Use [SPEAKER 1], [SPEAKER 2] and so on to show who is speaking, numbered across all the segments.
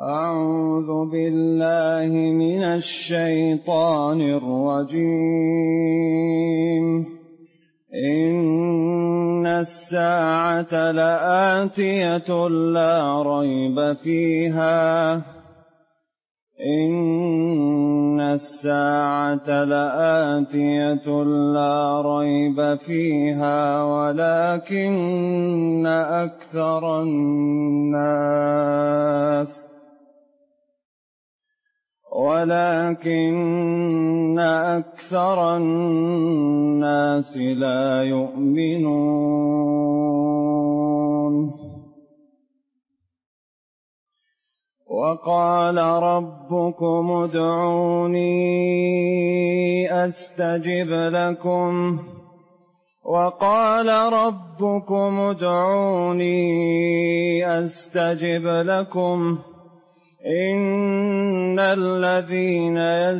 [SPEAKER 1] أعوذ بالله من الشيطان الرجيم. إن الساعة لآتية لا ريب فيها إن الساعة لآتية لا ريب فيها ولكن أكثر الناس لا يؤمنون. وقال ربكم ادعوني أستجب لكم إن الذين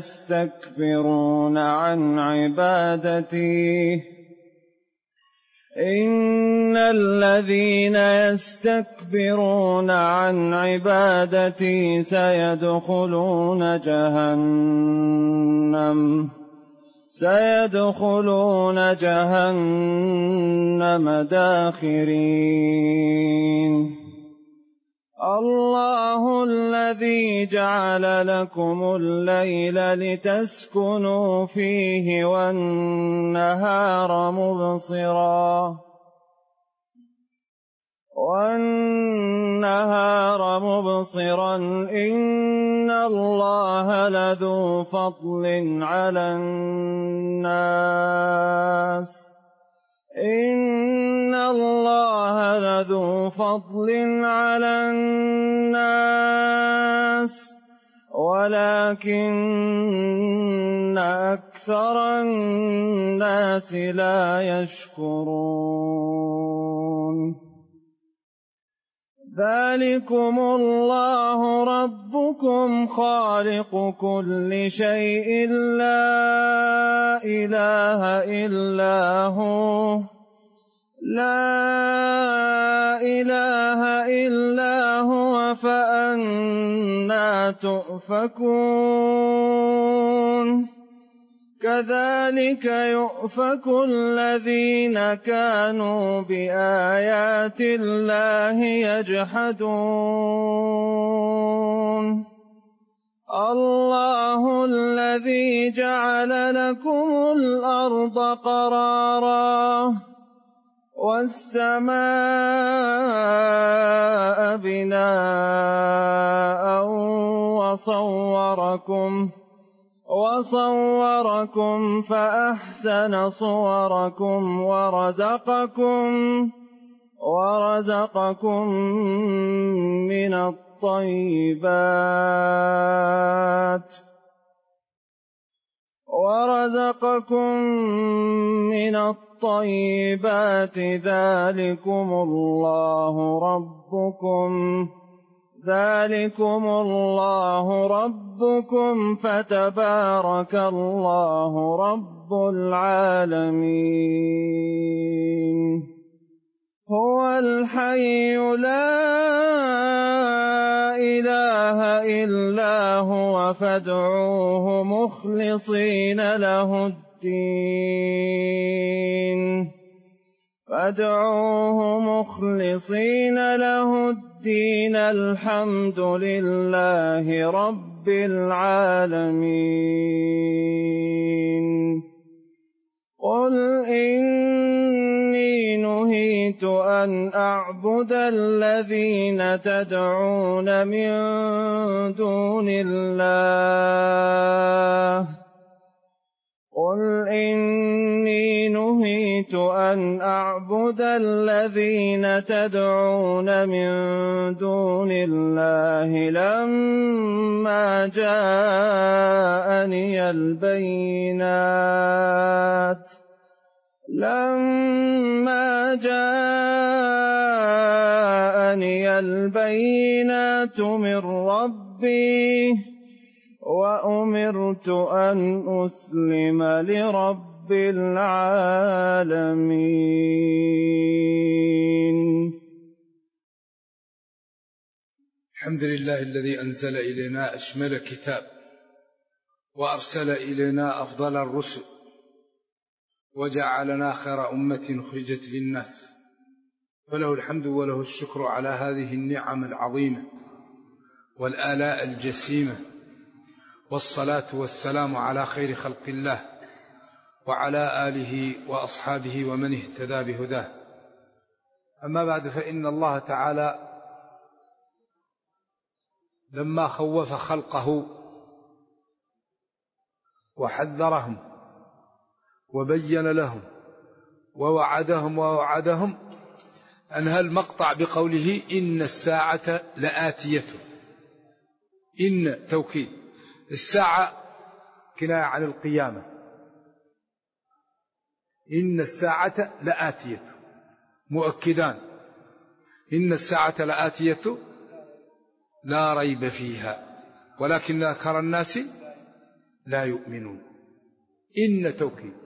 [SPEAKER 1] يستكبرون عن عبادتي سيدخلون جهنم داخرين. الله الذي جعل لكم الليل لتسكنوا فيه والنهار مبصرا إن الله لذو فضل على الناس ولكن أكثر الناس لا يشكرون. ذلكم الله ربكم خالق كل شيء لا إله إلا هو فأنى تؤفكون. كذلك يؤفك الذين كانوا بآيات الله يجحدون. الله الذي جعل لكم الأرض قرارا والسماء بناء وصوركم فأحسن صوركم ورزقكم من الطيبات ذلكم الله ربكم فتبارك الله رب العالمين. هو الحي لا إله إلا هو فادعوه مخلصين له الدين الحمد لله رب العالمين. قل إني نهيت أن أعبد الذين تدعون من دون الله لما جاءني البينات من ربي وأمرت أن أسلم لرب العالمين.
[SPEAKER 2] الحمد لله الذي أنزل إلينا أشمل كتاب وأرسل إلينا أفضل الرسل وجعلنا خير أمة خرجت للناس، فله الحمد وله الشكر على هذه النعم العظيمة والآلاء الجسيمة، والصلاة والسلام على خير خلق الله وعلى آله وأصحابه ومن اهتدى بهداه. أما بعد، فإن الله تعالى لما خوف خلقه وحذرهم وبين لهم ووعدهم أنهى المقطع بقوله إن الساعة لآتية. إن توكيد، الساعة كناية عن القيامة. إن الساعة لآتية مؤكدان، إن الساعة لآتية لا ريب فيها ولكن أكثر الناس لا يؤمنون. إن توكيد،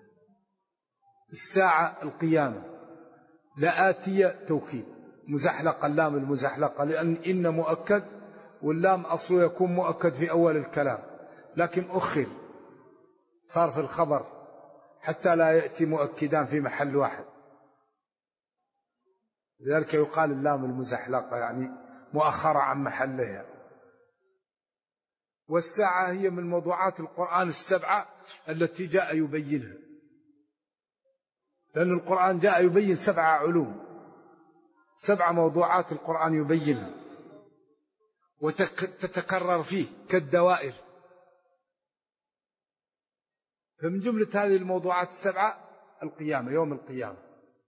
[SPEAKER 2] الساعة القيامة، لآتية توكيد، مزحلقة، اللام المزحلقة، لأن إن مؤكد واللام أصله يكون مؤكد في أول الكلام، لكن أخر صار في الخبر حتى لا يأتي مؤكدان في محل واحد، لذلك يقال اللام المزحلقة يعني مؤخرة عن محلها. والساعة هي من موضوعات القرآن السبعة التي جاء يبينها، لأن القرآن جاء يبين 7 علوم، 7 موضوعات القرآن يبينها وتتكرر فيه كالدوائر. فمن جملة هذه الموضوعات 7 القيامة، يوم القيامة.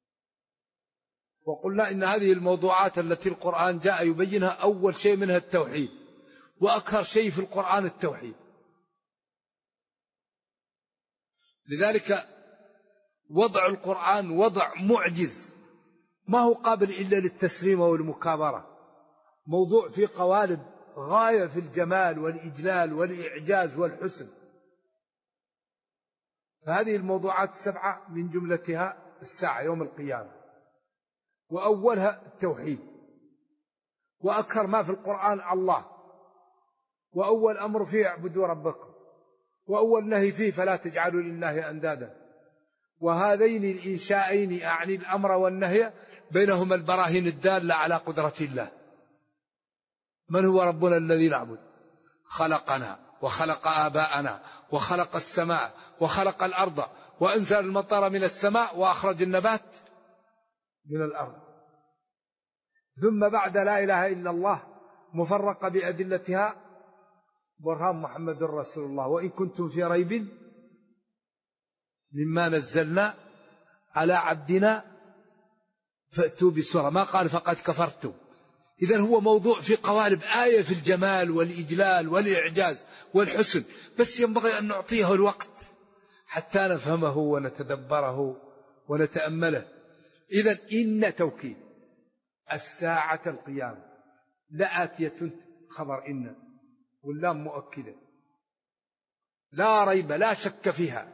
[SPEAKER 2] وقلنا إن هذه الموضوعات التي القرآن جاء يبينها أول شيء منها التوحيد، وأكثر شيء في القرآن التوحيد، لذلك وضع القرآن وضع معجز ما هو قابل إلا للتسليم والمكابرة، موضوع في قوالب غاية في الجمال والإجلال والإعجاز والحسن. فهذه الموضوعات 7 من جملتها الساعة يوم القيامة، وأولها التوحيد، وأكثر ما في القرآن الله، وأول أمر فيه اعبدوا ربكم، وأول نهي فيه فلا تجعلوا لله أندادا. وهذين الإنشائين أعني الأمر والنهي بينهما البراهين الدالة على قدرة الله. من هو ربنا الذي نعبد؟ خلقنا وخلق آباءنا وخلق السماء وخلق الأرض وأنزل المطر من السماء وأخرج النبات من الأرض. ثم بعد لا إله إلا الله مفرقة بأدلتها برهان محمد رسول الله. وإن كنتم في ريب مما نزلنا على عبدنا فأتوا بسورة، ما قال فقد كفرتم. إذن هو موضوع في قوالب، آية في الجمال والإجلال والإعجاز والحسن، بس ينبغي أن نعطيه الوقت حتى نفهمه ونتدبره ونتأمله. إذن إن توكيد، الساعة القيامة، لآتية خبر إن، واللام مؤكدة، لا ريب لا شك فيها،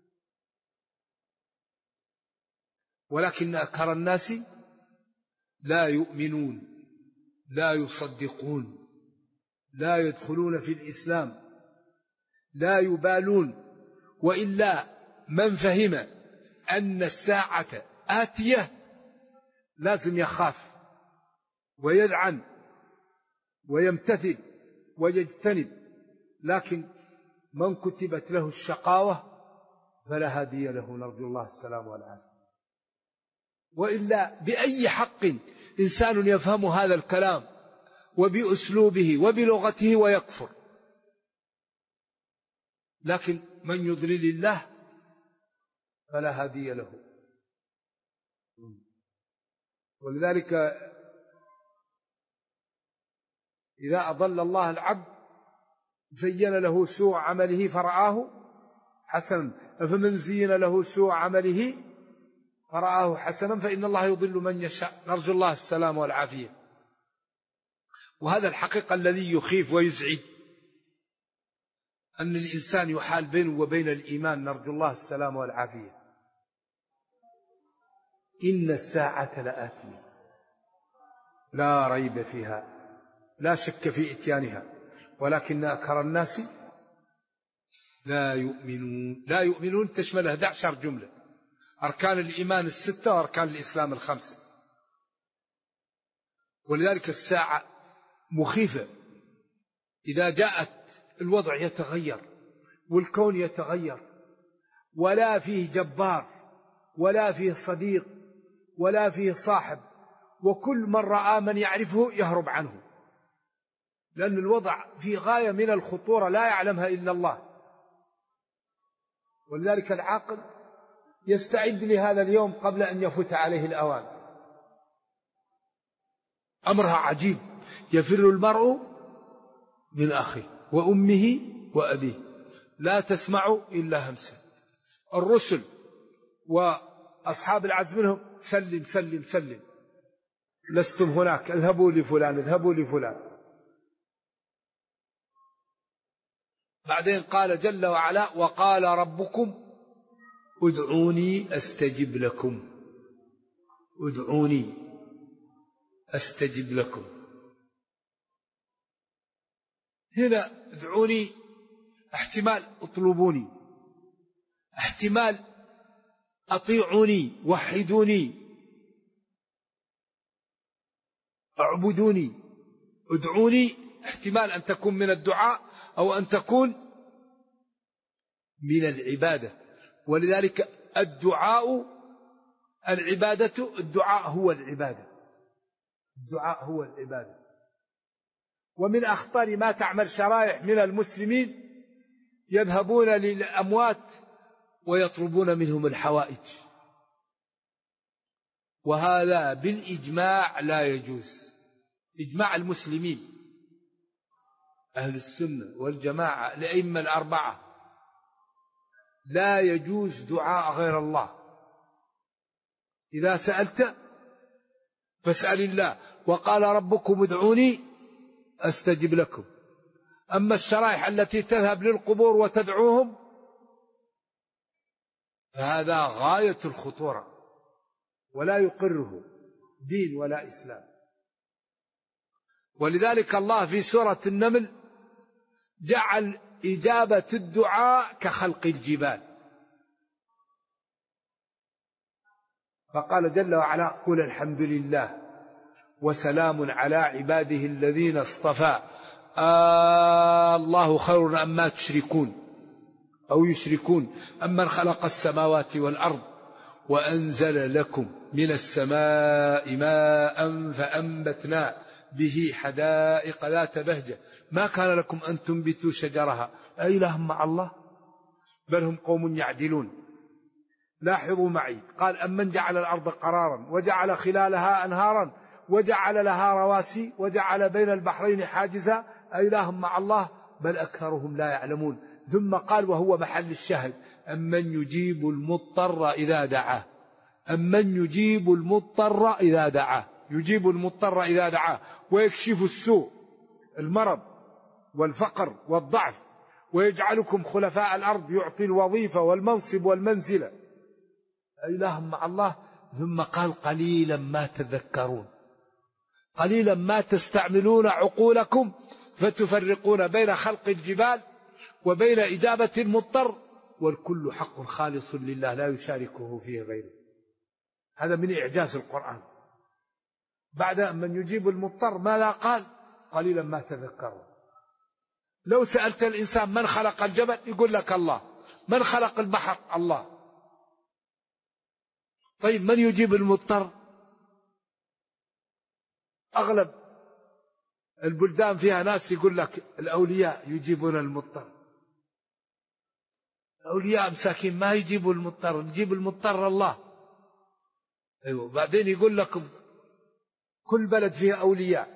[SPEAKER 2] ولكن أكثر الناس لا يؤمنون، لا يصدقون، لا يدخلون في الإسلام، لا يبالون. وإلا من فهم أن الساعة آتية لازم يخاف ويلعن ويمتثل ويجتنب، لكن من كتبت له الشقاوة فلا هادي له، نرجو الله السلام والعافية. وإلا بأي حق إنسان يفهم هذا الكلام وبأسلوبه وبلغته ويكفر، لكن من يضلل الله فلا هادي له. ولذلك إذا أضل الله العبد زين له سوء عمله فرآه حسنا، فمن زين له سوء عمله فرآه حسنا فإن الله يضل من يشاء، نرجو الله السلام والعافية. وهذا الحقيقة الذي يخيف ويزعج، أن الإنسان يحال بينه وبين الإيمان، نرجو الله السلام والعافية. إن الساعة لآتية لا ريب فيها لا شك في إتيانها، ولكن أكثر الناس لا يؤمنون. لا يؤمنون تشمل 11 جملة: أركان الإيمان 6 وأركان الإسلام 5. ولذلك الساعة مخيفة. إذا جاءت الوضع يتغير والكون يتغير، ولا فيه جبار ولا فيه صديق ولا فيه صاحب، وكل من رأى من يعرفه يهرب عنه، لأن الوضع في غاية من الخطورة لا يعلمها إلا الله. ولذلك العاقل يستعد لهذا اليوم قبل أن يفوت عليه الأوان. أمرها عجيب، يفر المرء من أخيه وأمه وأبيه لا تسمع إلا همسا. الرسل وأصحاب العزم منهم: سلم سلم سلم، لستم هناك، اذهبوا لفلان اذهبوا لفلان. بعدين قال جل وعلا: وقال ربكم ادعوني أستجب لكم. ادعوني أستجب لكم. هنا ادعوني احتمال اطلبوني، احتمال أطيعوني وحدوني اعبدوني. ادعوني احتمال أن تكون من الدعاء أو أن تكون من العبادة. ولذلك الدعاء العبادة، الدعاء هو العبادة، الدعاء هو العبادة. ومن أخطر ما تعمل شرائح من المسلمين يذهبون للأموات ويطلبون منهم الحوائج، وهذا بالإجماع لا يجوز. إجماع المسلمين أهل السنة والجماعة الأئمة الأربعة: لا يجوز دعاء غير الله. إذا سألت فاسأل الله. وقال ربكم ادعوني أستجب لكم. أما الشرائح التي تذهب للقبور وتدعوهم فهذا غاية الخطورة، ولا يقره دين ولا إسلام. ولذلك الله في سورة النمل جعل إجابة الدعاء كخلق الجبال، فقال جل وعلا: قل الحمد لله وسلام على عباده الذين اصطفى الله خير أما تشركون أو يشركون أمن خلق السماوات والأرض وأنزل لكم من السماء ماء فأنبتنا به حدائق ذات بهجة ما كان لكم أن تنبتوا شجرها أإله مع الله بل هم قوم يعدلون. لاحظوا معي، قال: أمن جعل الأرض قرارا وجعل خلالها أنهارا وجعل لها رواسي وجعل بين البحرين حاجزا أإله مع الله بل أكثرهم لا يعلمون. ثم قال وهو محل الشاهد: أمن يجيب المضطر إذا دعاه. أمن يجيب المضطر إذا دعاه، يجيب المضطر إذا دعاه ويكشف السوء المرض والفقر والضعف ويجعلكم خلفاء الأرض، يعطي الوظيفة والمنصب والمنزلة أإله مع الله. ثم قال: قليلا ما تذكرون، قليلا ما تستعملون عقولكم فتفرقون بين خلق الجبال وبين إجابة المضطر، والكل حق خالص لله لا يشاركه فيه غيره. هذا من إعجاز القرآن. بعد من يجيب المضطر ماذا قال؟ قليلا ما تذكرون. لو سألت الإنسان من خلق الجبل يقول لك الله، من خلق البحر الله. طيب من يجيب المضطر؟ أغلب البلدان فيها ناس يقول لك الأولياء يجيبون المضطر. الأولياء مساكين ما يجيبوا المضطر، يجيب المضطر الله. أيوة. بعدين يقول لكم كل بلد فيها أولياء.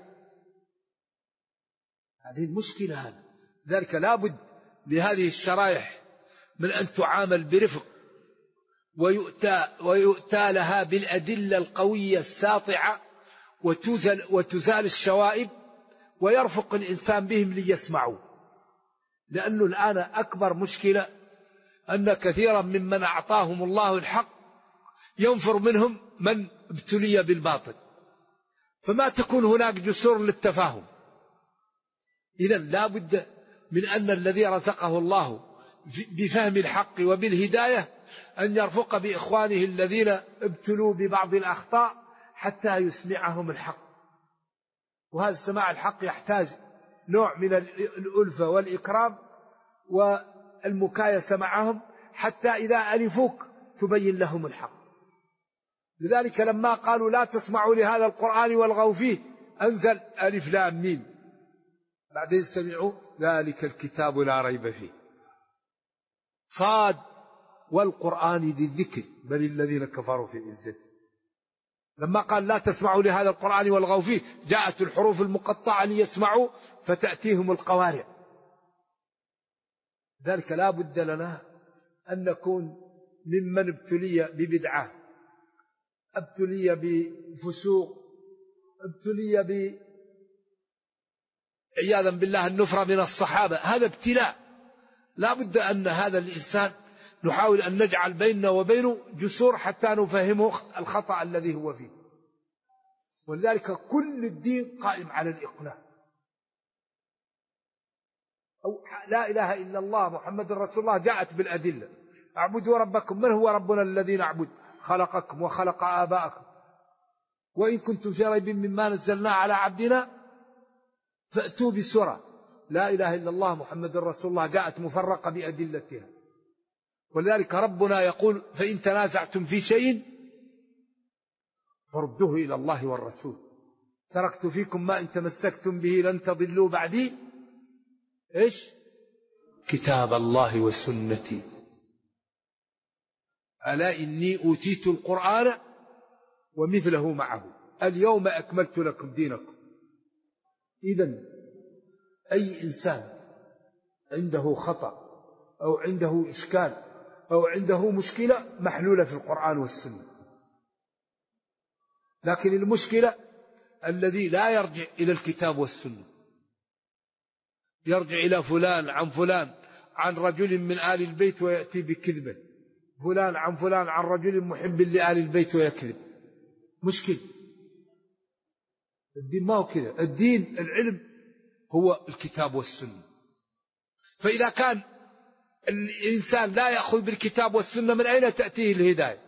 [SPEAKER 2] هذه المشكلة. هذا ذلك لابد لهذه الشرائح من أن تعامل برفق ويؤتى لها بالأدلة القوية الساطعة وتزال الشوائب ويرفق الإنسان بهم ليسمعوا. لأنه الآن أكبر مشكلة أن كثيرا ممن أعطاهم الله الحق ينفر منهم من ابتلي بالباطل، فما تكون هناك جسور للتفاهم. إذا لا بد من أن الذي رزقه الله بفهم الحق وبالهداية أن يرفق بإخوانه الذين ابتلوا ببعض الأخطاء حتى يسمعهم الحق. وهذا السماع الحق يحتاج نوع من الألفة والإكرام والمكايسة معهم حتى إذا ألفوك تبين لهم الحق. لذلك لما قالوا لا تسمعوا لهذا القرآن والغوا فيه أنزل ألف لام ميم، بعدين سمعوا ذلك الكتاب لا ريب فيه. صاد والقرآن ذي الذكر بل الذين كفروا في عزته. لما قال لا تسمعوا لهذا القرآن والغوا فيه جاءت الحروف المقطعة ليسمعوا فتأتيهم القوارع. ذلك لا بد لنا أن نكون ممن ابتلي ببدعة، ابتلي بفسوق، ابتلي عياذا بالله النفرة من الصحابة. هذا ابتلاء، لا بد أن هذا الإنسان نحاول أن نجعل بيننا وبينه جسور حتى نفهمه الخطأ الذي هو فيه. ولذلك كل الدين قائم على الإقناع. أو لا إله إلا الله محمد رسول الله جاءت بالأدلة. اعبدوا ربكم، من هو ربنا الذي نعبد؟ خلقكم وخلق آباءكم، وإن كنتم في ريب مما نزلنا على عبدنا فأتوا بسورة. لا إله إلا الله محمد رسول الله جاءت مفرقة بأدلتها. ولذلك ربنا يقول فإن تنازعتم في شيء فردوه إلى الله والرسول، تركت فيكم ما إن تمسكتم به لن تضلوا بعدي إيش؟ كتاب الله وسنتي. ألا إني أوتيت القرآن ومثله معه اليوم أكملت لكم دينكم. إذن أي إنسان عنده خطأ أو عنده إشكال أو عنده مشكلة محلولة في القرآن والسنة. لكن المشكلة الذي لا يرجع إلى الكتاب والسنة، يرجع إلى فلان عن فلان عن رجل من آل البيت ويأتي بكذبة، فلان عن فلان عن رجل محب لآل البيت ويكذب. مشكل. الدين ما هو كذا. الدين العلم هو الكتاب والسنة. فإذا كان الإنسان لا يأخذ بالكتاب والسنة من أين تأتيه الهداية؟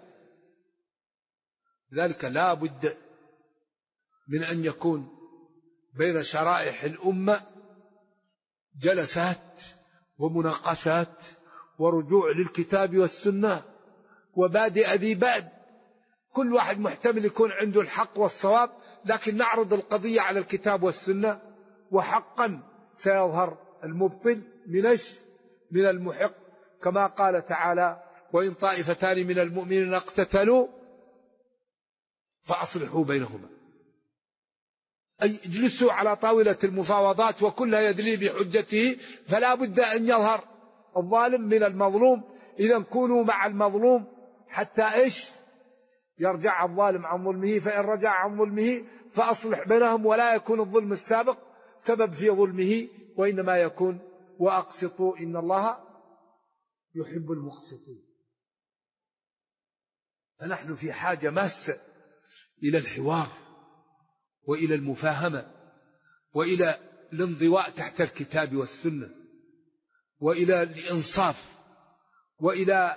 [SPEAKER 2] لذلك لا بد من أن يكون بين شرائح الأمة جلسات ومناقشات ورجوع للكتاب والسنة وبادئ ذي بأد. كل واحد محتمل يكون عنده الحق والصواب، لكن نعرض القضية على الكتاب والسنة وحقا سيظهر المبطل من المحق، كما قال تعالى وإن طائفتان من المؤمنين اقتتلوا فأصلحوا بينهما. أي اجلسوا على طاولة المفاوضات وكلها يدلي بحجته، فلا بد أن يظهر الظالم من المظلوم. إذا كونوا مع المظلوم حتى يرجع الظالم عن ظلمه، فإن رجع عن ظلمه فأصلح بينهم، ولا يكون الظلم السابق سبب في ظلمه، وإنما يكون وأقسطوا إن الله يحب المقسطين. فنحن في حاجة ماسة إلى الحوار وإلى المفاهمة وإلى الانضواء تحت الكتاب والسنة وإلى الإنصاف وإلى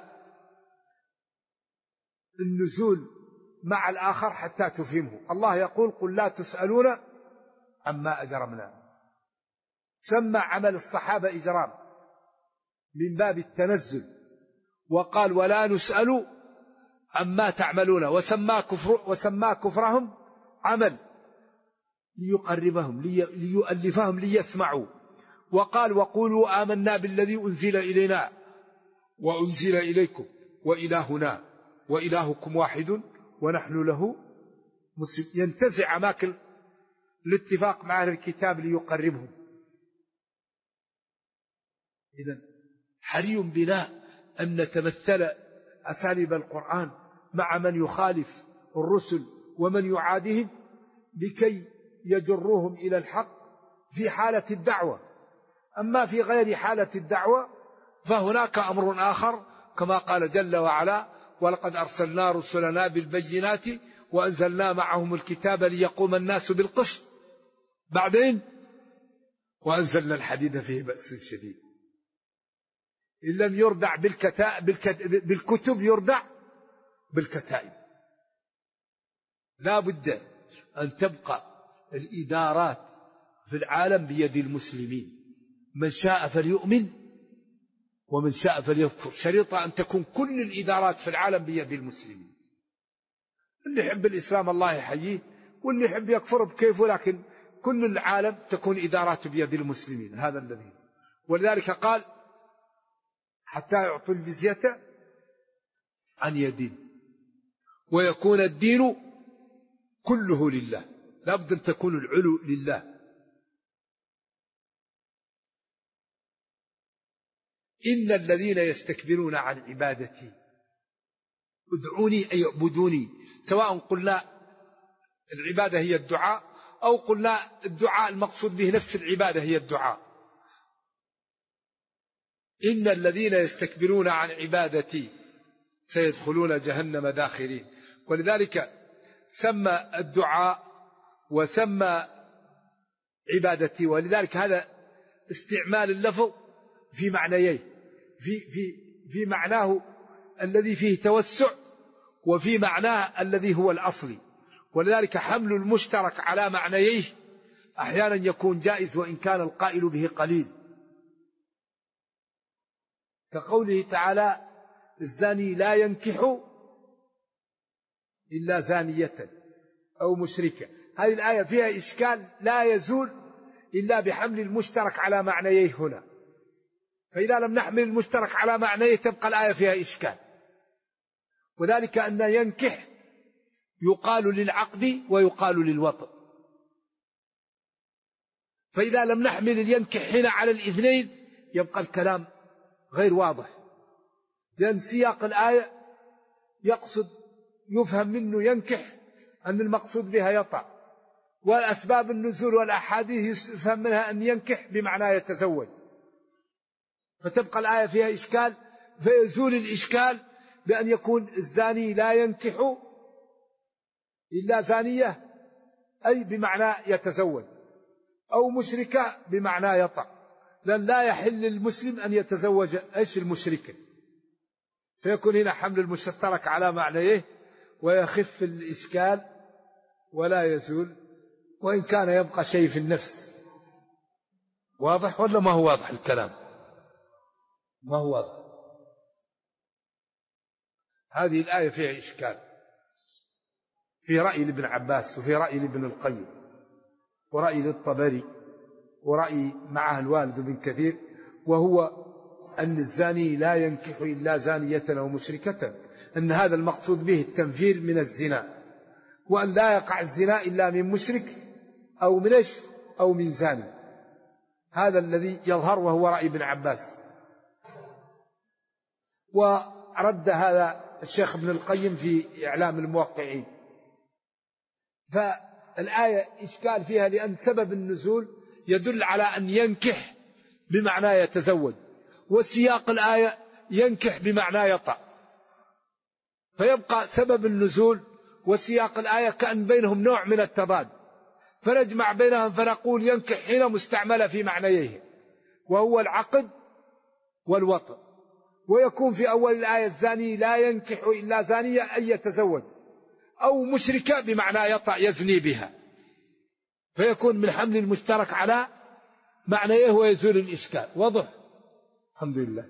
[SPEAKER 2] النزول مع الآخر حتى تفهمه. الله يقول قل لا تسألون عما أجرمنا. سمى عمل الصحابة إجرام من باب التنزل، وقال ولا نسأل عما تعملون، وسمى كفرهم عمل ليقربهم ليؤلفهم ليسمعوا. وقال وقولوا آمنا بالذي أنزل إلينا وأنزل إليكم وإلهنا وإلهكم واحد ونحن له مسلمون. ينتزع أماكن الاتفاق مع أهل الكتاب ليقربهم. إذن حري بنا أن نتمثل أساليب القرآن مع من يخالف الرسل ومن يعادهم لكي يجروهم إلى الحق في حالة الدعوة. أما في غير حالة الدعوة فهناك أمر آخر، كما قال جل وعلا ولقد أرسلنا رسلنا بالبينات وأنزلنا معهم الكتاب ليقوم الناس بالقسط. بعدين وأنزلنا الحديد فيه بأس شديد. إن لم يردع بالكتب يردع بالكتائب. لا بد أن تبقى الإدارات في العالم بيد المسلمين، من شاء فليؤمن ومن شاء فليكفر. شريطة أن تكون كل الإدارات في العالم بيد المسلمين. اللي يحب الإسلام الله يحييه، واللي يحب يكفر بكيفه، لكن كل العالم تكون إداراته بيد المسلمين. هذا الذي، ولذلك قال حتى يعطوا الجزية عن يد ويكون الدين كله لله. لابد أن تكون العلو لله. إن الذين يستكبرون عن عبادتي ادعوني أي اعبدوني، سواء قلنا العبادة هي الدعاء أو قلنا الدعاء المقصود به نفس العبادة هي الدعاء. إن الذين يستكبرون عن عبادتي سيدخلون جهنم داخرين. ولذلك سمى الدعاء وسمى عبادتي، ولذلك هذا استعمال اللفظ في معنيين، في معناه الذي فيه توسع وفي معناه الذي هو الأصلي. ولذلك حمل المشترك على معنييه أحيانا يكون جائز وإن كان القائل به قليل، كقوله تعالى الزاني لا ينكح إلا زانية أو مشركة. هذه الآية فيها إشكال لا يزول إلا بحمل المشترك على معنييه هنا، فإذا لم نحمل المشترك على معنيه تبقى الآية فيها إشكال. وذلك أن ينكح يقال للعقد ويقال للوطء، فإذا لم نحمل الينكح هنا على الإذنين يبقى الكلام غير واضح، لأن سياق الآية يقصد يفهم منه ينكح أن المقصود بها يطأ، والأسباب النزول والأحاديث يفهم منها أن ينكح بمعنى يتزوج، فتبقى الآية فيها إشكال. فيزول الإشكال بأن يكون الزاني لا ينكح إلا زانية أي بمعنى يتزوج، أو مشركة بمعنى يطأ، لأن لا يحل للمسلم أن يتزوج إيش المشركة، فيكون هنا حمل المشترك على معنيه ويخف الإشكال ولا يزول، وإن كان يبقى شيء في النفس. واضح ولا ما هو واضح الكلام؟ ما هو واضح. هذه الآية فيها إشكال في رأي لابن عباس وفي رأي لابن القيم ورأي للطبري ورأي معه الوالد بن كثير، وهو أن الزاني لا ينكح إلا زانية أو مشركة، أن هذا المقصود به التنفير من الزنا، وأن لا يقع الزنا إلا من مشرك أو من إيش أو من زاني. هذا الذي يظهر وهو رأي ابن عباس. ورد هذا الشيخ ابن القيم في إعلام الموقعين. فالآية إشكال فيها لأن سبب النزول يدل على أن ينكح بمعنى يتزوج، وسياق الآية ينكح بمعنى يطأ، فيبقى سبب النزول وسياق الآية كأن بينهم نوع من التضاد، فنجمع بينهم فنقول ينكح حين مستعملة في معنييه وهو العقد والوطء، ويكون في أول الآية الزاني لا ينكح إلا زانية أن يتزوج، أو مشركة بمعنى يطأ يزني بها، فيكون من حمل المشترك على معنيه ويزول الإشكال. واضح؟ الحمد لله.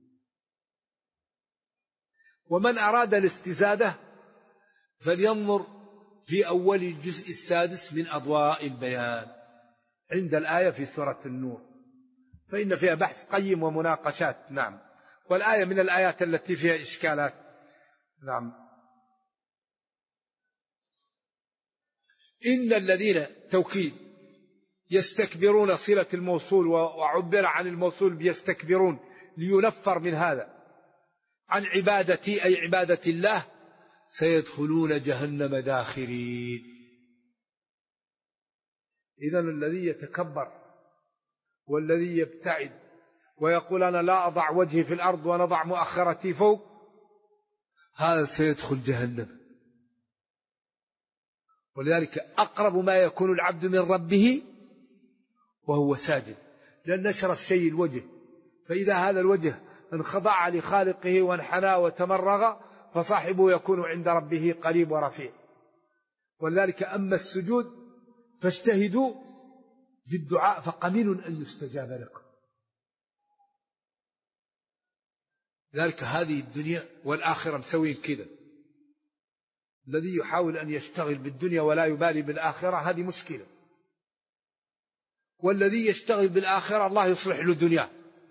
[SPEAKER 2] ومن أراد الاستزادة فلينظر في أول الجزء السادس من أضواء البيان عند الآية في سورة النور، فإن فيها بحث قيم ومناقشات. نعم. والآية من الآيات التي فيها إشكالات. نعم. إن الذين توكيد يستكبرون صلة الموصول، وعبر عن الموصول بيستكبرون لينفر من هذا، عن عبادتي أي عبادة الله، سيدخلون جهنم داخرين. إذن الذي يتكبر والذي يبتعد ويقول أنا لا أضع وجهي في الأرض ونضع مؤخرتي فوق، هذا سيدخل جهنم. ولذلك أقرب ما يكون العبد من ربه وهو ساجد، لأن أشرف شيء الوجه، فإذا هذا الوجه انخضع لخالقه وانحنى وتمرغ فصاحبه يكون عند ربه قريب ورفيع. ولذلك أما السجود فاجتهدوا في الدعاء فقليل أن يستجاب لكم. ذلك هذه الدنيا والآخرة مسوين كذا، الذي يحاول أن يشتغل بالدنيا ولا يبالي بالآخرة هذه مشكلة، والذي يشتغل بالآخرة الله يصلح له دنياه.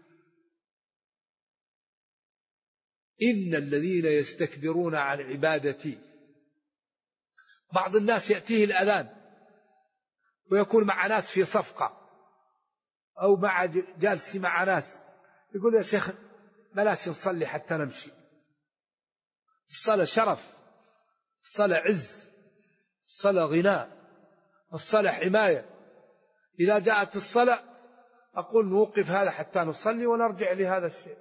[SPEAKER 2] إن الذين يستكبرون عن عبادتي، بعض الناس يأتيه الأذان ويكون مع ناس في صفقة أو مع جالس مع ناس، يقول يا شيخ بلاش نصلي حتى نمشي. الصلاة شرف، الصلاة عز، الصلاة غناء، الصلاة حماية. إذا جاءت الصلاة أقول نوقف هذا حتى نصلي ونرجع لهذا الشيء.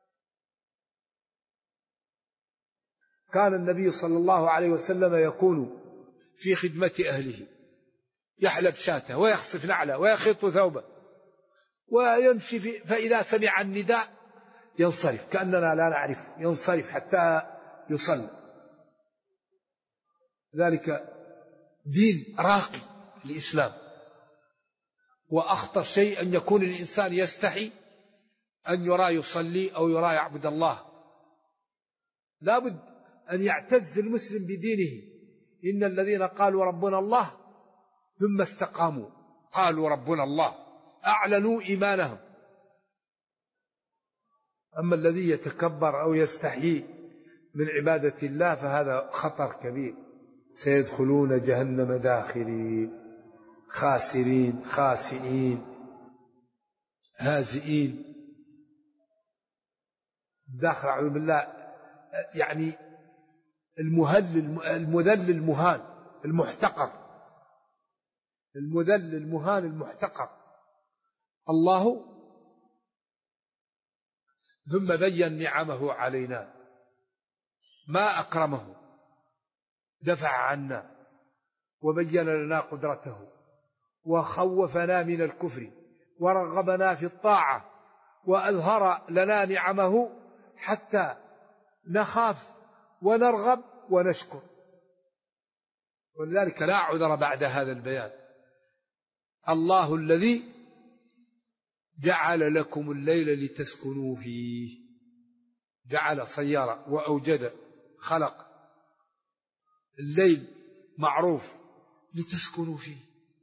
[SPEAKER 2] كان النبي صلى الله عليه وسلم يكون في خدمة أهله، يحلب شاته ويخصف نعله ويخيط ثوبه ويمشي فإذا سمع النداء ينصرف كأننا لا نعرف، ينصرف حتى يصلي. ذلك دين راقي الإسلام. وأخطر شيء أن يكون الإنسان يستحي أن يرى يصلي أو يرى يعبد الله. لا بد أن يعتز المسلم بدينه. إن الذين قالوا ربنا الله ثم استقاموا قالوا ربنا الله أعلنوا إيمانهم. أما الذي يتكبر أو يستحيي من عبادة الله فهذا خطر كبير. سيدخلون جهنم داخرين خاسرين خاسئين هازئين. داخل أعوذ بالله يعني المذل المهان المحتقر، المذل المهان المحتقر. الله ثم بين نعمه علينا، ما أكرمه، دفع عنا وبين لنا قدرته وخوفنا من الكفر ورغبنا في الطاعة وأظهر لنا نعمه حتى نخاف ونرغب ونشكر. ولذلك لا عذر بعد هذا البيان. الله الذي جعل لكم الليل لتسكنوا فيه، جعل سيارة وأوجد خلق الليل معروف لتسكنوا فيه.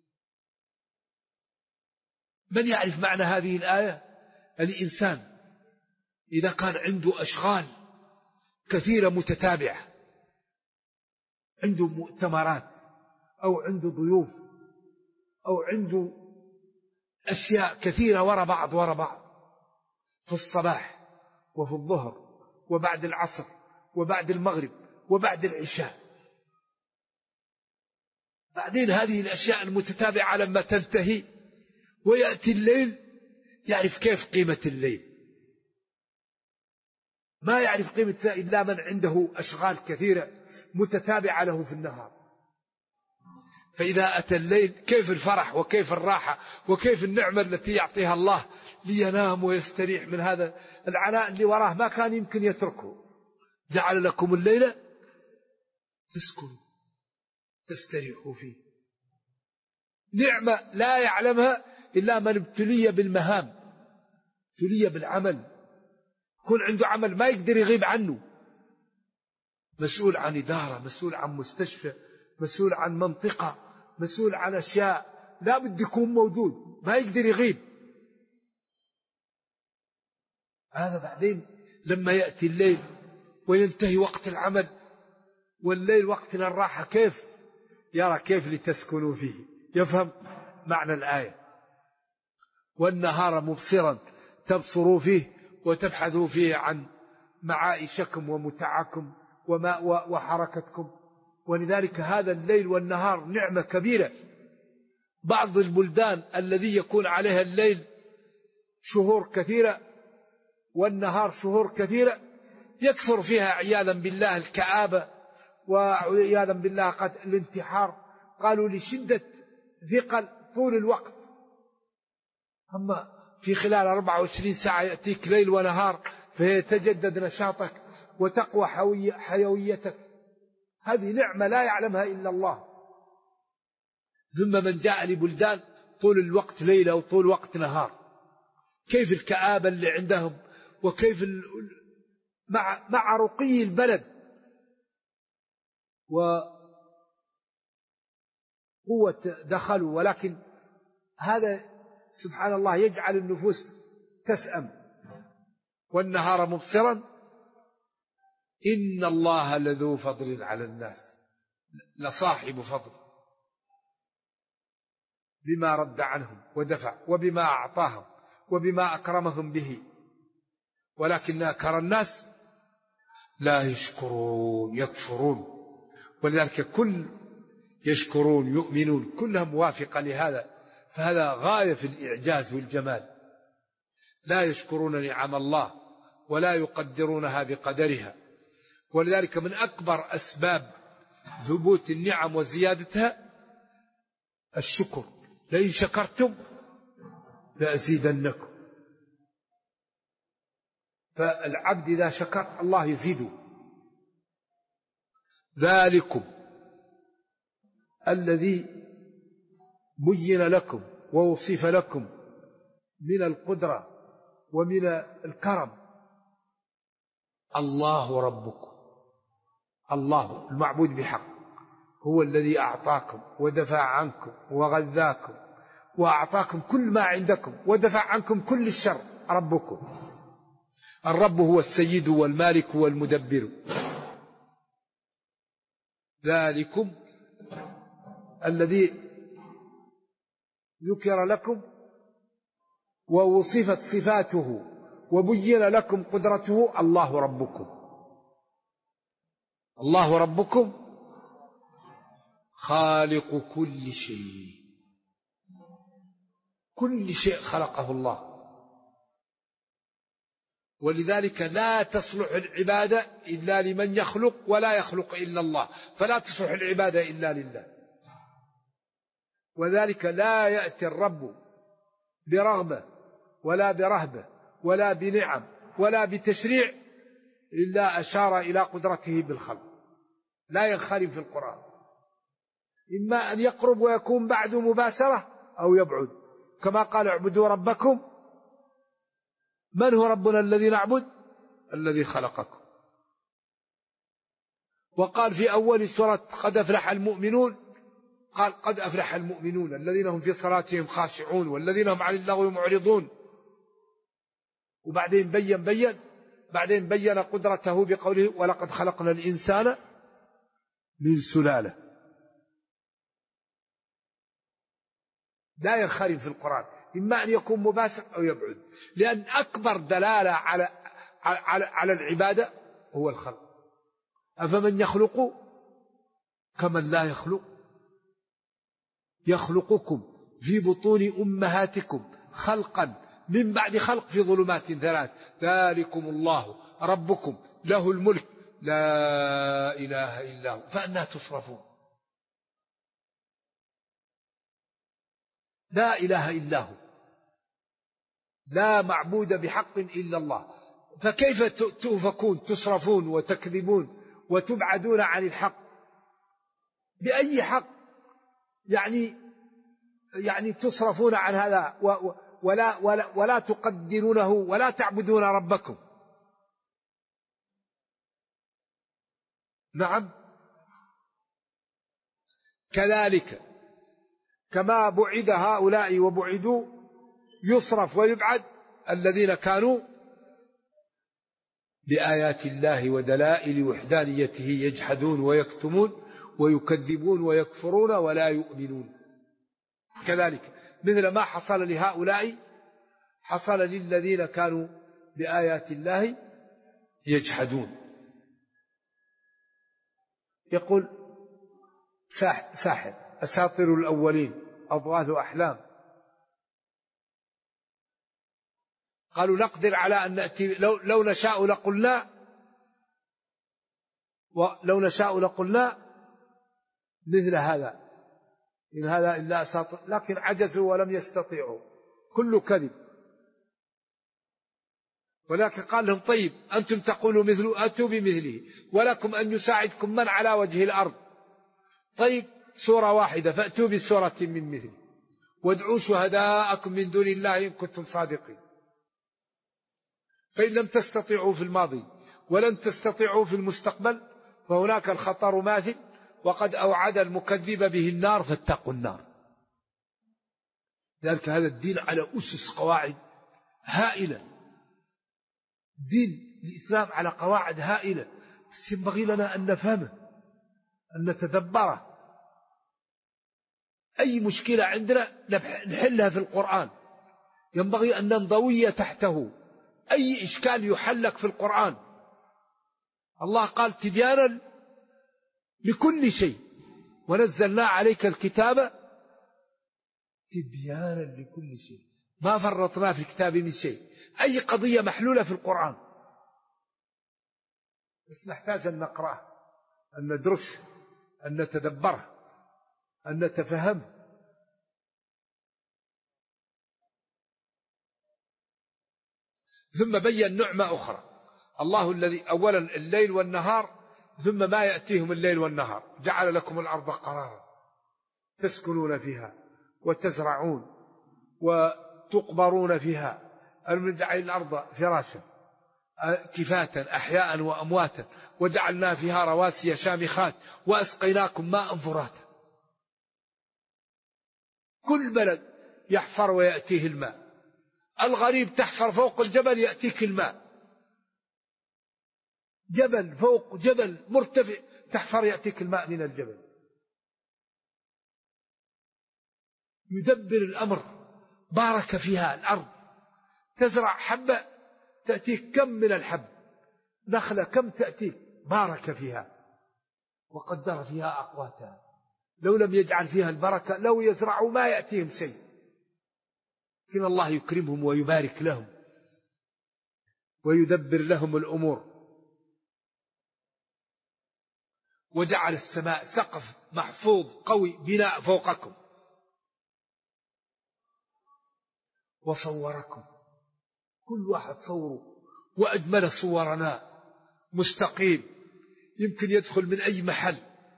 [SPEAKER 2] من يعرف معنى هذه الآية؟ الإنسان إذا كان عنده أشغال كثيرة متتابعة، عنده مؤتمرات أو عنده ضيوف أو عنده أشياء كثيرة وراء بعض في الصباح وفي الظهر وبعد العصر وبعد المغرب وبعد العشاء، بعدين هذه الأشياء المتتابعة لما تنتهي ويأتي الليل يعرف كيف قيمة الليل. ما يعرف قيمة إلا من عنده أشغال كثيرة متتابعة له في النهار. فإذا أتى الليل كيف الفرح وكيف الراحة وكيف النعمة التي يعطيها الله لينام ويستريح من هذا العناء اللي وراه ما كان يمكن يتركه. جعل لكم الليل تسكنوا تستريحوا فيه. نعمة لا يعلمها إلا من ابتلي بالمهام، ابتلي بالعمل، يكون عنده عمل ما يقدر يغيب عنه، مسؤول عن إدارة، مسؤول عن مستشفى، مسؤول عن منطقة، مسؤول عن أشياء، لا بد يكون موجود ما يقدر يغيب. هذا بعدين لما يأتي الليل وينتهي وقت العمل والليل وقت الراحة كيف يرى كيف لتسكنوا فيه، يفهم معنى الآية. والنهار مبصرا تبصروا فيه وتبحثوا فيه عن معائشكم ومتعكم وحركتكم. ولذلك هذا الليل والنهار نعمة كبيرة. بعض البلدان الذي يكون عليها الليل شهور كثيرة والنهار شهور كثيرة يكثر فيها عياذا بالله الكآبة وعياذا بالله قد الانتحار. قالوا لشدة ثقل طول الوقت أما في خلال 24 ساعة يأتيك ليل ونهار فيتجدد نشاطك وتقوى حيويتك، هذه نعمة لا يعلمها إلا الله. ثم من جاء لبلدان طول الوقت ليلة وطول الوقت نهار، كيف الكآبة اللي عندهم، وكيف مع رقي البلد وقوة دخلوا، ولكن هذا سبحان الله يجعل النفوس تسأم. والنهار مبصرا إن الله لذو فضل على الناس، لصاحب فضل بما رد عنهم ودفع وبما أعطاهم وبما أكرمهم به، ولكن أكثر الناس لا يشكرون يكفرون. ولذلك كل يشكرون يؤمنون كلها موافقة لهذا، فهذا غاية في الإعجاز والجمال. لا يشكرون نعم الله ولا يقدرونها بقدرها. ولذلك من أكبر أسباب ثبوت النعم وزيادتها الشكر، لئن شكرتم لأزيدنكم. فالعبد إذا شكر الله يزيده. ذلكم الذي بين لكم ووصف لكم من القدرة ومن الكرم الله ربكم، الله المعبود بحق هو الذي أعطاكم ودفع عنكم وغذاكم وأعطاكم كل ما عندكم ودفع عنكم كل الشر. ربكم، الرب هو السيد والمالك والمدبر. ذلكم الذي ذكر لكم ووصفت صفاته وبين لكم قدرته الله ربكم. الله ربكم خالق كل شيء، كل شيء خلقه الله. ولذلك لا تصلح العبادة إلا لمن يخلق، ولا يخلق إلا الله، فلا تصلح العبادة إلا لله. وذلك لا يأتي الرب برغبة ولا برهبة ولا بنعم ولا بتشريع إلا أشار إلى قدرته بالخلق. لا ينخرم في القرآن، إما أن يقرب ويكون بعد مباشرة أو يبعد، كما قال اعبدوا ربكم. من هو ربنا الذي نعبد؟ الذي خلقكم. وقال في أول سورة قد أفلح المؤمنون، قال قد أفلح المؤمنون الذين هم في صلاتهم خاشعون والذين هم عن اللغو معرضون. وبعدين بين قدرته بقوله ولقد خلقنا الإنسان من سلالة. لا ينخرم في القرآن، إما أن يكون مباشر أو يبعد، لأن أكبر دلالة على العبادة هو الخلق. أفمن يخلق كمن لا يخلق؟ يخلقكم في بطون أمهاتكم خلقا من بعد خلق في ظلمات ثلاث، ذلكم الله ربكم له الملك لا إله إلا هو فأنى تصرفون. لا إله إلا هو، لا معبود بحق إلا الله، فكيف تؤفكون تصرفون وتكذبون وتبعدون عن الحق؟ بأي حق؟ يعني تصرفون عن هذا ولا تقدرونه ولا تعبدون ربكم. نعم، كذلك كما بعد هؤلاء وبعدوا يصرف ويبعد الذين كانوا بآيات الله ودلائل وحدانيته يجحدون ويكتمون ويكذبون ويكفرون ولا يؤمنون. كذلك مثل ما حصل لهؤلاء حصل للذين كانوا بآيات الله يجحدون. يقول ساحر، أساطير الأولين، أضغاث أحلام. قالوا نقدر على أن نأتي لو نشاء لقلنا مثل هذا، إن هذا إلا أساطير، لكن عجزوا ولم يستطيعوا. كله كذب. ولكن قال لهم طيب أنتم تقولوا مثله أتوا بمثله ولكم أن يساعدكم من على وجه الأرض. طيب سورة واحدة فأتوا بسورة من مثله وادعوا شهداءكم من دون الله إن كنتم صادقين. فإن لم تستطيعوا في الماضي ولن تستطيعوا في المستقبل فهناك الخطر ماثل وقد أوعد المكذب به النار فاتقوا النار. ذلك هذا الدين على أسس قواعد هائلة. دين الإسلام على قواعد هائلة، بس ينبغي لنا أن نفهمه أن نتدبره. أي مشكلة عندنا نحلها في القرآن، ينبغي أن ننضوي تحته. أي إشكال يحلك في القرآن. الله قال تبيانا لكل شيء ونزلنا عليك الكتاب تبيانا لكل شيء، ما فرطنا في الكتاب من شيء. أي قضية محلولة في القرآن، بس نحتاج أن نقرأه، أن ندرسه، أن نتدبره، أن نتفهمه. ثم بين نعمة أخرى، الله الذي أولا الليل والنهار، ثم ما يأتيهم الليل والنهار، جعل لكم الأرض قرارا تسكنون فيها وتزرعون وتقبرون فيها، ألم نجعل الأرض فراشا كفاتا أحياء وأمواتا وجعلنا فيها رواسي شامخات وأسقيناكم ماء فراتا. كل بلد يحفر ويأتيه الماء. الغريب تحفر فوق الجبل يأتيك الماء، جبل فوق جبل مرتفع تحفر يأتيك الماء من الجبل. يدبر الأمر، بارك فيها الأرض. تزرع حبة تأتيك كم من الحب، نخلة كم تأتيك، بارك فيها وقدر فيها أقواتها. لو لم يجعل فيها البركة لو يزرعوا ما يأتيهم شيء، لكن الله يكرمهم ويبارك لهم ويدبر لهم الأمور. وجعل السماء سقف محفوظ قوي بناء فوقكم وصوركم، كل واحد صوره وأجمل صورنا مستقيم، يمكن يدخل من أي محل.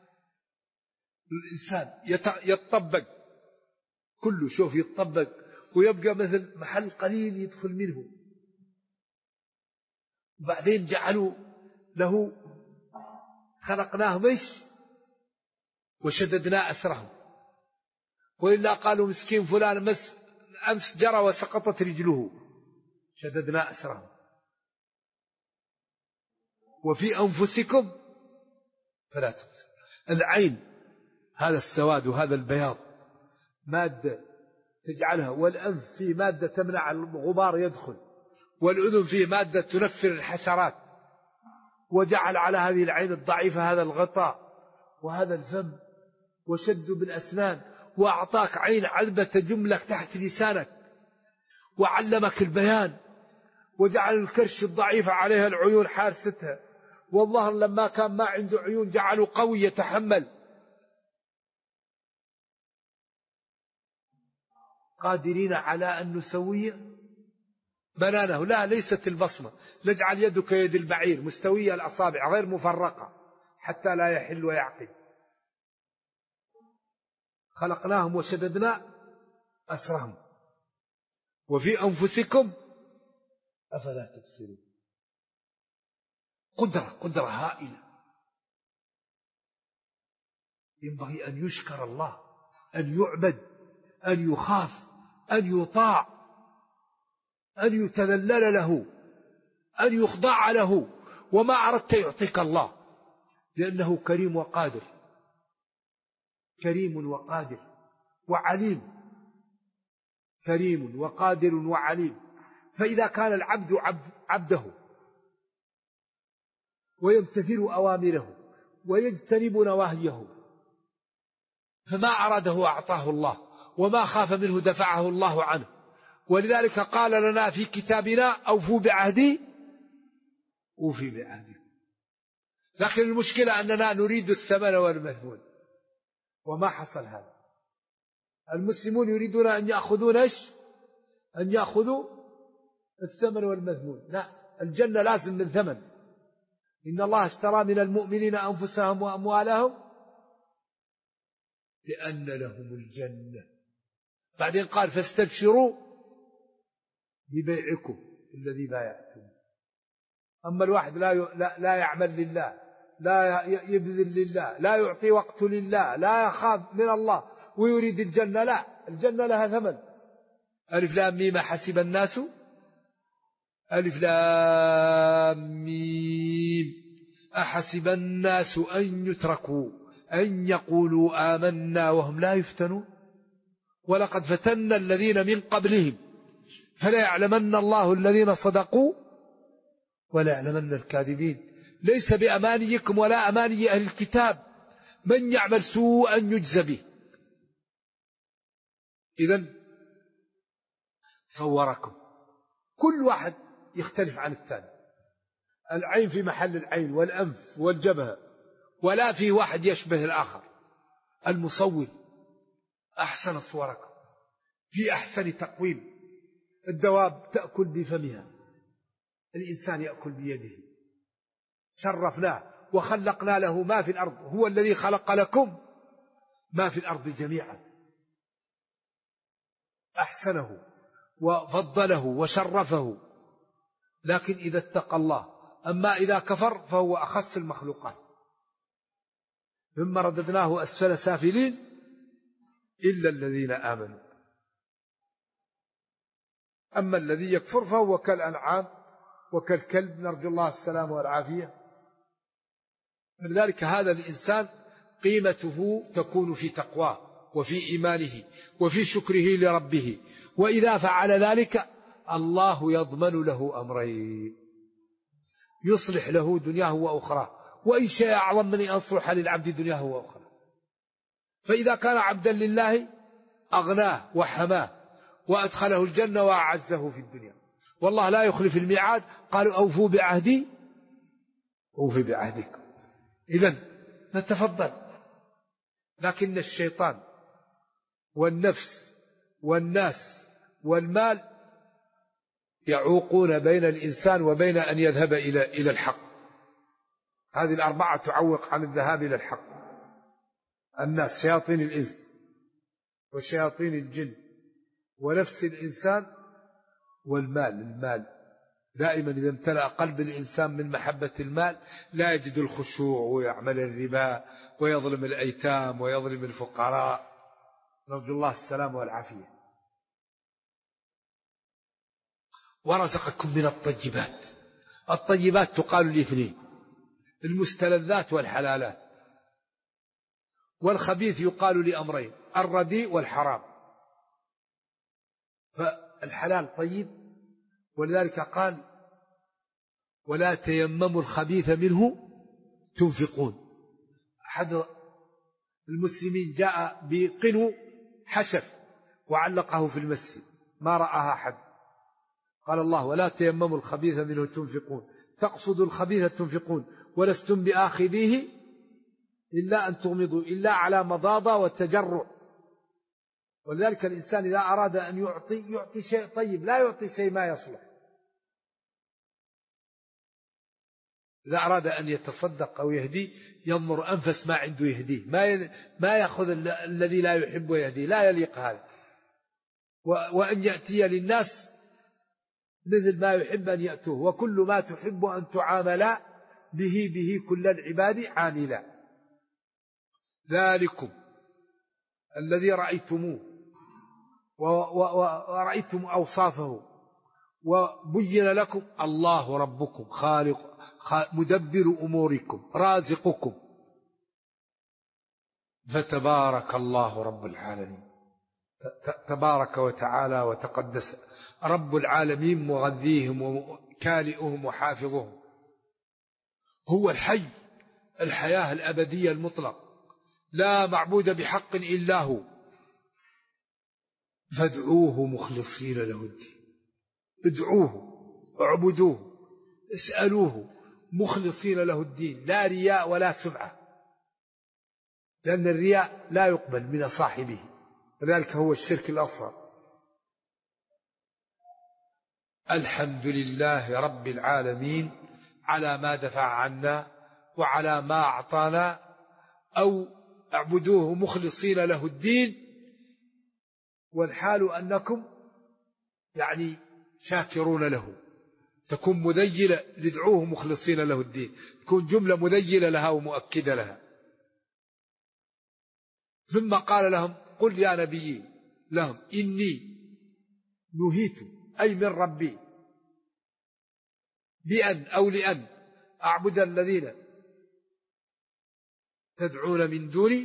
[SPEAKER 2] الإنسان يتطبق كله، شوف يتطبق ويبقى مثل محل قليل يدخل منه. وبعدين جعلوا له خلقناهم ايش وشددنا أسرهم، وإلا قالوا مسكين فلان أمس جرى وسقطت رجله، شددنا أسرهم. وفي أنفسكم فلا تبصرون. العين هذا السواد وهذا البياض مادة تجعلها، والأنف فيه مادة تمنع الغبار يدخل، والأذن فيه مادة تنفر الحشرات، وجعل على هذه العين الضعيفة هذا الغطاء وهذا الفم وشد بالأسنان، وأعطاك عين عذبة تجملك تحت لسانك، وعلمك البيان، وجعل الكرش الضعيفة عليها العيون حارستها، والظهر لما كان ما عنده عيون جعله قوي يتحمل. قادرين على أن نسوي بنانه، لا ليست البصمة، نجعل يدك كيد البعير مستوية الأصابع غير مفرقة حتى لا يحل ويعقد. خلقناهم وشددنا أسرهم. وفي أنفسكم أفلا تبصرون. قدرة هائلة، ينبغي أن يشكر الله، أن يعبد، أن يخاف، أن يطاع، أن يتذلل له، أن يخضع له. وما أردت يعطيك الله، لأنه كريم وقادر، كريم وقادر وعليم، كريم وقادر وعليم. فإذا كان العبد عبده ويمتثل أوامره ويجتنب نواهيه، فما أراده أعطاه الله، وما خاف منه دفعه الله عنه. ولذلك قال لنا في كتابنا أوفوا بعهدي أوفي بعهدكم. لكن المشكلة أننا نريد الثمن والمثمن، وما حصل هذا. المسلمون يريدون أن يأخذون أن يأخذوا الثمن والمذمون. لا، الجنة لازم من ثمن. إن الله اشترى من المؤمنين أنفسهم وأموالهم بأن لهم الجنة. بعدين قال فاستبشروا ببيعكم الذي بايعتم. أما الواحد لا يعمل لله، لا يبذل لله، لا يعطي وقت لله، لا يخاف من الله ويريد الجنة، لا، الجنة لها ثمن. ألف لام ميم حسب الناس، ألف لام ميم أحسب الناس أن يتركوا أن يقولوا آمنا وهم لا يفتنون ولقد فتنا الذين من قبلهم فلا يعلمن الله الذين صدقوا ولا يعلمن الكاذبين. ليس بأمانيكم ولا أماني أهل الكتاب من يعمل سوءا يجزى به. إذن صوركم كل واحد يختلف عن الثاني. العين في محل العين والأنف والجبهة، ولا في واحد يشبه الآخر. المصور أحسن صوركم في أحسن تقويم. الدواب تأكل بفمها، الإنسان يأكل بيده. شرفناه وخلقنا له ما في الأرض، هو الذي خلق لكم ما في الأرض جميعا. أحسنه وفضله وشرفه، لكن إذا اتقى الله. أما إذا كفر فهو أخس المخلوقات. ثم رددناه أسفل سافلين إلا الذين آمنوا. أما الذي يكفر فهو كالأنعام وكالكلب، نرجو الله السلام والعافية. لذلك هذا الإنسان قيمته تكون في تقواه وفي إيمانه وفي شكره لربه. وإذا فعل ذلك الله يضمن له أمرين: يصلح له دنياه وأخراه، وإن شيء أعظم من أن يصلح للعبد دنياه وأخراه. فإذا كان عبدا لله أغناه وحماه وأدخله الجنة وأعزه في الدنيا، والله لا يخلف الميعاد. قالوا أوفوا بعهدي أوفي بعهدكم. إذن نتفضل. لكن الشيطان والنفس والناس والمال يعوقون بين الإنسان وبين أن يذهب إلى الحق. هذه الأربعة تعوق عن الذهاب إلى الحق: الناس، شياطين الإنس وشياطين الجن ونفس الإنسان والمال. المال دائما إذا امتلأ قلب الإنسان من محبة المال لا يجد الخشوع، ويعمل الربا ويظلم الأيتام ويظلم الفقراء. نرجو الله السلام والعافية. ورزقكم من الطيبات. الطيبات تقال لاثنين: المستلذات والحلالات. والخبيث يقال لأمرين: الرديء والحرام. فالحلال طيب، ولذلك قال: ولا تيمموا الخبيث منه تنفقون. أحد المسلمين جاء بقنو حشف وعلقه في المسجد، ما رآها أحد. قال الله: ولا تيمموا الخبيث منه تنفقون، تقصد الخبيث تنفقون ولستم بآخذيه إلا أن تغمضوا إلا على مضاضة والتجرع. ولذلك الإنسان إذا أراد أن يعطي شيء طيب، لا يعطي شيء ما يصلح. إذا أراد أن يتصدق أو يهدي ينظر أنفس ما عنده يهديه، ما يأخذ الذي لا يحب ويهديه، لا يليق هذا. وأن يأتي للناس مثل ما يحب أن يأتوه، وكل ما تحب أن تعامل به كل العباد عاملا. ذلكم الذي رأيتموه ورأيتم أوصافه وبين لكم الله ربكم خالق مدبر أموركم رازقكم، فتبارك الله رب العالمين. تبارك وتعالى وتقدس رب العالمين، مغذيهم وكالئهم وحافظهم. هو الحي، الحياة الأبدية المطلق، لا معبود بحق إلا هو، فادعوه مخلصين له الدين. ادعوه، اعبدوه، اسألوه مخلصين له الدين، لا رياء ولا سمعة، لأن الرياء لا يقبل من صاحبه، وذلك هو الشرك الأصغر. الحمد لله رب العالمين على ما دفع عنا وعلى ما أعطانا، أو اعبدوه مخلصين له الدين، والحال أنكم يعني شاكرون له، تكون مذيلة لدعوه مخلصين له الدين، تكون جملة مذيلة لها ومؤكدة لها. ثم قال لهم قل يا نبي لهم إني نهيت أي من ربي بأن أو لأن أعبد الذين تدعون من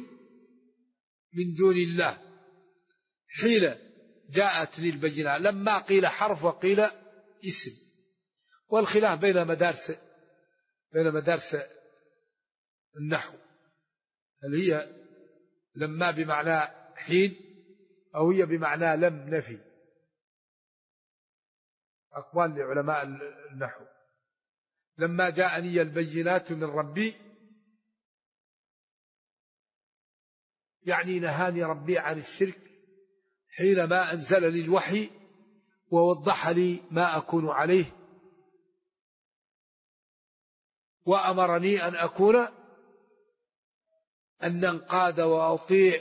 [SPEAKER 2] دون الله حين جاءتني البينة. لما قيل حرف وقيل اسم، والخلاف بين مدارس النحو، هل هي لما بمعنى حين أو هي بمعنى لم نفي، أقوال لعلماء النحو. لما جاءني البينات من ربي يعني نهاني ربي عن الشرك حينما أنزل لي الوحي ووضح لي ما أكون عليه، وأمرني أن أنقاد وأطيع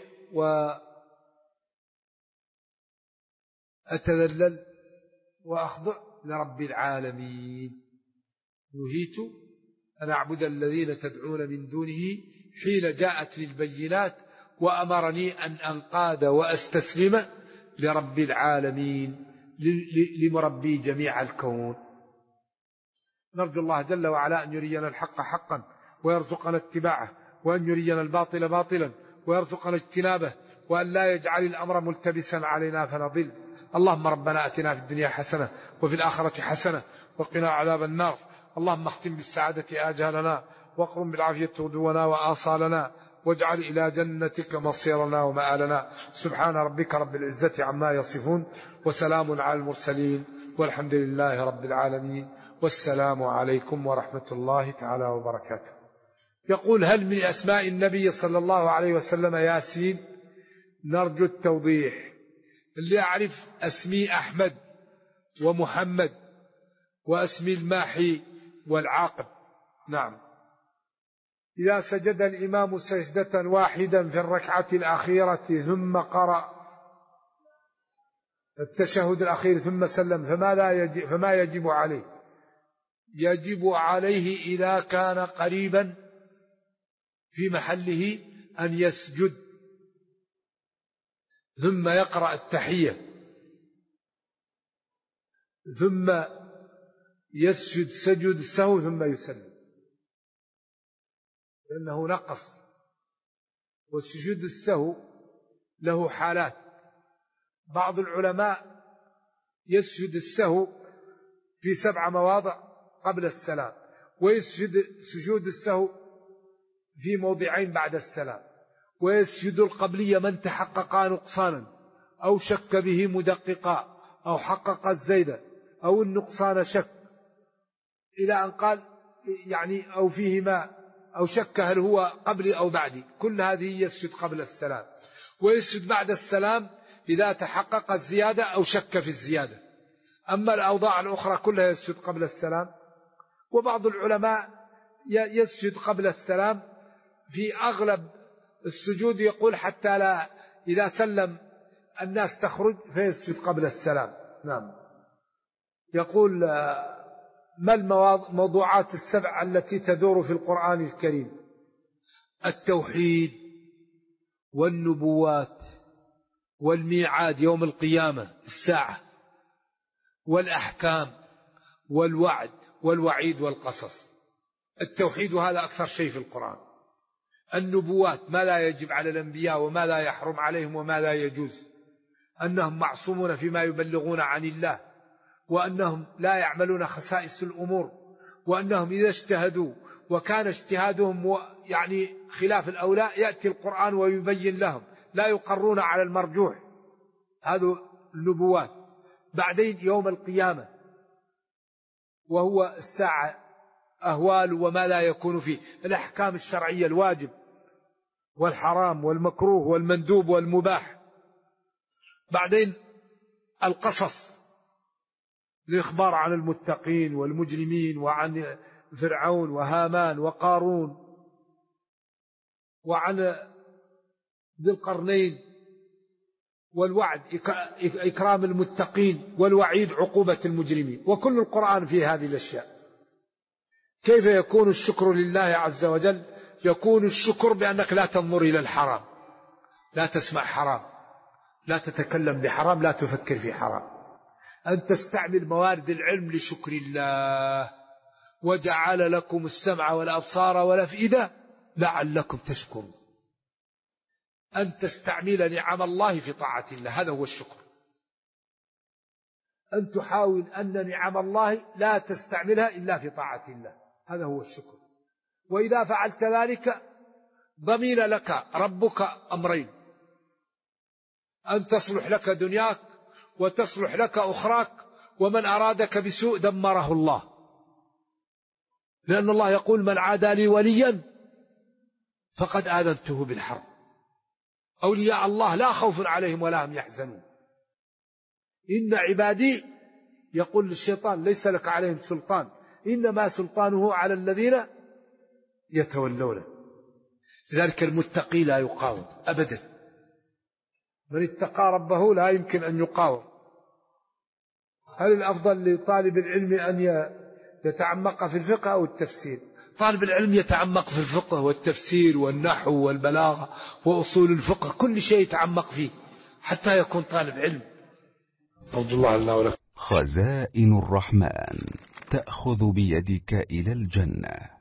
[SPEAKER 2] وأتذلل وأخضع لرب العالمين. نهيت أن أعبد الذين تدعون من دونه حين جاءت البينات، وأمرني أن أنقاد وأستسلم لرب العالمين، لمربي جميع الكون. نرجو الله جل وعلا أن يرينا الحق حقا ويرزقنا اتباعه، وأن يرينا الباطل باطلا ويرزقنا اجتنابه، وأن لا يجعل الأمر ملتبسا علينا فنضل. اللهم ربنا أتنا في الدنيا حسنة وفي الآخرة حسنة وقنا عذاب النار. اللهم اختم بالسعادة آجالنا، واقرم بالعافية غدونا وآصالنا، واجعل إلى جنتك مصيرنا ومآلنا. سبحان ربك رب العزة عما يصفون، وسلام على المرسلين، والحمد لله رب العالمين، والسلام عليكم ورحمة الله تعالى وبركاته. يقول هل من أسماء النبي صلى الله عليه وسلم ياسين؟ نرجو التوضيح. اللي يعرف اسمي أحمد ومحمد واسمي الماحي والعاقب. نعم. إذا سجد الإمام سجدة واحدا في الركعة الأخيرة ثم قرأ التشهد الأخير ثم سلم فما يجب عليه؟ يجب عليه إذا كان قريبا في محله أن يسجد ثم يقرأ التحية ثم يسجد سجود السهو ثم يسلم، لأنه نقص. والسجود السهو له حالات. بعض العلماء يسجد السهو في 7 مواضع قبل السلام، ويسجد سجود السهو في موضعين بعد السلام، ويسجد القبلية من تحقق نقصانا أو شك به مدققا أو حقق الزيادة أو النقصان شك، إلى أن قال يعني أو فيهما أو شك هل هو قبلي أو بعدي. كل هذه يسجد قبل السلام. ويسجد بعد السلام إذا تحقق الزيادة أو شك في الزيادة. أما الأوضاع الأخرى كلها يسجد قبل السلام. وبعض العلماء يسجد قبل السلام في أغلب السجود، يقول حتى لا إذا سلم الناس تخرج فيسجد قبل السلام. نعم. يقول ما الموضوعات السبع التي تدور في القرآن الكريم؟ التوحيد والنبوات والميعاد يوم القيامة الساعة والأحكام والوعد والوعيد والقصص. التوحيد هذا أكثر شيء في القرآن. النبوات ما لا يجب على الأنبياء وما لا يحرم عليهم وما لا يجوز، أنهم معصومون فيما يبلغون عن الله، وأنهم لا يعملون خسائس الأمور، وأنهم إذا اجتهدوا وكان اجتهادهم يعني خلاف الأولى يأتي القرآن ويبين لهم، لا يقرون على المرجوح. هذا النبوات. بعدين يوم القيامة وهو الساعة، أهوال وما لا يكون فيه، الأحكام الشرعية، الواجب والحرام والمكروه والمندوب والمباح. بعدين القصص الإخبار عن المتقين والمجرمين وعن فرعون وهامان وقارون وعن ذي القرنين، والوعد إكرام المتقين والوعيد عقوبة المجرمين، وكل القرآن فيه هذه الأشياء. كيف يكون الشكر لله عز وجل؟ يكون الشكر بأنك لا تنظر إلى الحرام، لا تسمع حرام، لا تتكلم بحرام، لا تفكر في حرام، أن تستعمل موارد العلم لشكر الله. وجعل لكم السمع والأبصار والأفئدة لعلكم تشكرون. أن تستعمل نعم الله في طاعة الله، هذا هو الشكر. أن تحاول أن نعم الله لا تستعملها إلا في طاعة الله، هذا هو الشكر. وإذا فعلت ذلك ضمن لك ربك أمرين: أن تصلح لك دنياك وتصلح لك أخراك، ومن أرادك بسوء دمره الله، لأن الله يقول: من عادى لي وليا فقد آذنته بالحرب. أولياء الله لا خوف عليهم ولا هم يحزنون. إن عبادي، يقول للشيطان: ليس لك عليهم سلطان، إنما سلطانه على الذين يتولونه. لذلك المتقي لا يقاوم أبدا، من اتقى ربه لا يمكن أن يقاوم. هل الأفضل لطالب العلم أن يتعمق في الفقه أو التفسير؟ طالب العلم يتعمق في الفقه والتفسير والنحو والبلاغة وأصول الفقه، كل شيء يتعمق فيه حتى يكون طالب علم. أرجو الله لنا ولكم.
[SPEAKER 3] خزائن الرحمن تأخذ بيدك إلى الجنة.